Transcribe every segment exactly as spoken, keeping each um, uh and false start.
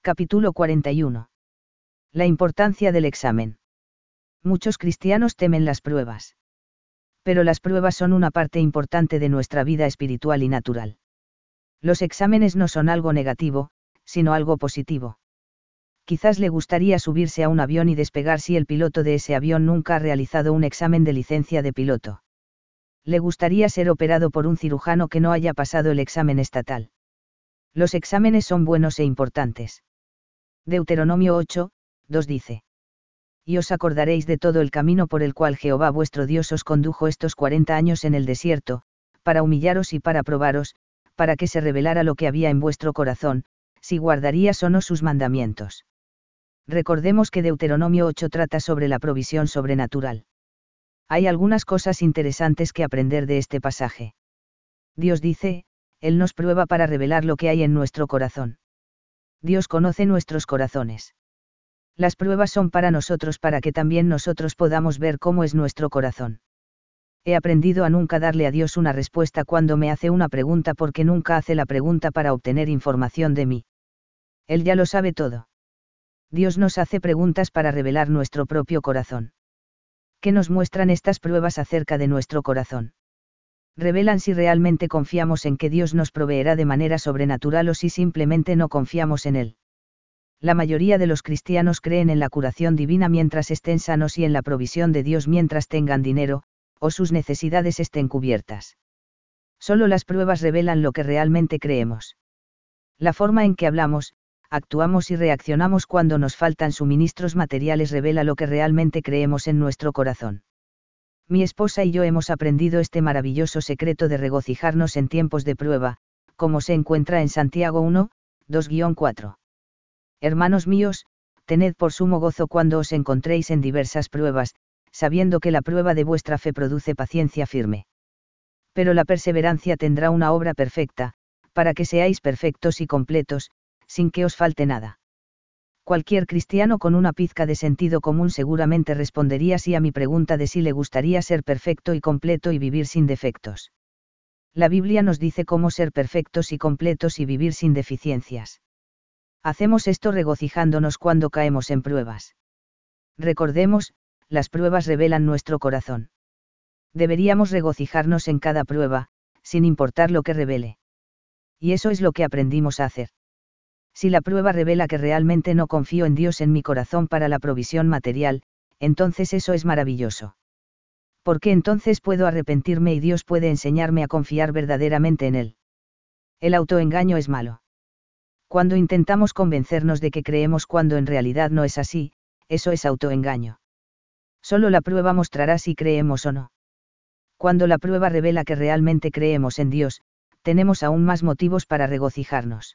Capítulo cuarenta y uno. La importancia del examen. Muchos cristianos temen las pruebas. Pero las pruebas son una parte importante de nuestra vida espiritual y natural. Los exámenes no son algo negativo, sino algo positivo. Quizás le gustaría subirse a un avión y despegar si el piloto de ese avión nunca ha realizado un examen de licencia de piloto. Le gustaría ser operado por un cirujano que no haya pasado el examen estatal. Los exámenes son buenos e importantes. Deuteronomio ocho, dos dice. Y os acordaréis de todo el camino por el cual Jehová vuestro Dios os condujo estos cuarenta años en el desierto, para humillaros y para probaros, para que se revelara lo que había en vuestro corazón, si guardarías o no sus mandamientos. Recordemos que Deuteronomio ocho trata sobre la provisión sobrenatural. Hay algunas cosas interesantes que aprender de este pasaje. Dios dice, Él nos prueba para revelar lo que hay en nuestro corazón. Dios conoce nuestros corazones. Las pruebas son para nosotros para que también nosotros podamos ver cómo es nuestro corazón. He aprendido a nunca darle a Dios una respuesta cuando me hace una pregunta porque nunca hace la pregunta para obtener información de mí. Él ya lo sabe todo. Dios nos hace preguntas para revelar nuestro propio corazón. ¿Qué nos muestran estas pruebas acerca de nuestro corazón? Revelan si realmente confiamos en que Dios nos proveerá de manera sobrenatural o si simplemente no confiamos en Él. La mayoría de los cristianos creen en la curación divina mientras estén sanos y en la provisión de Dios mientras tengan dinero, o sus necesidades estén cubiertas. Solo las pruebas revelan lo que realmente creemos. La forma en que hablamos, actuamos y reaccionamos cuando nos faltan suministros materiales revela lo que realmente creemos en nuestro corazón. Mi esposa y yo hemos aprendido este maravilloso secreto de regocijarnos en tiempos de prueba, como se encuentra en Santiago uno, dos a cuatro. Hermanos míos, tened por sumo gozo cuando os encontréis en diversas pruebas, sabiendo que la prueba de vuestra fe produce paciencia firme. Pero la perseverancia tendrá una obra perfecta, para que seáis perfectos y completos, sin que os falte nada. Cualquier cristiano con una pizca de sentido común seguramente respondería sí a mi pregunta de si le gustaría ser perfecto y completo y vivir sin defectos. La Biblia nos dice cómo ser perfectos y completos y vivir sin deficiencias. Hacemos esto regocijándonos cuando caemos en pruebas. Recordemos, las pruebas revelan nuestro corazón. Deberíamos regocijarnos en cada prueba, sin importar lo que revele. Y eso es lo que aprendimos a hacer. Si la prueba revela que realmente no confío en Dios en mi corazón para la provisión material, entonces eso es maravilloso. Porque entonces puedo arrepentirme y Dios puede enseñarme a confiar verdaderamente en Él. El autoengaño es malo. Cuando intentamos convencernos de que creemos cuando en realidad no es así, eso es autoengaño. Solo la prueba mostrará si creemos o no. Cuando la prueba revela que realmente creemos en Dios, tenemos aún más motivos para regocijarnos.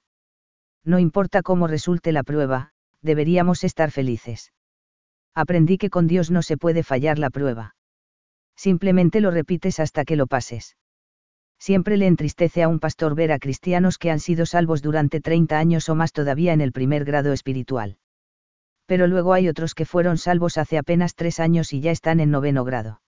No importa cómo resulte la prueba, deberíamos estar felices. Aprendí que con Dios no se puede fallar la prueba. Simplemente lo repites hasta que lo pases. Siempre le entristece a un pastor ver a cristianos que han sido salvos durante treinta años o más todavía en el primer grado espiritual. Pero luego hay otros que fueron salvos hace apenas tres años y ya están en noveno grado.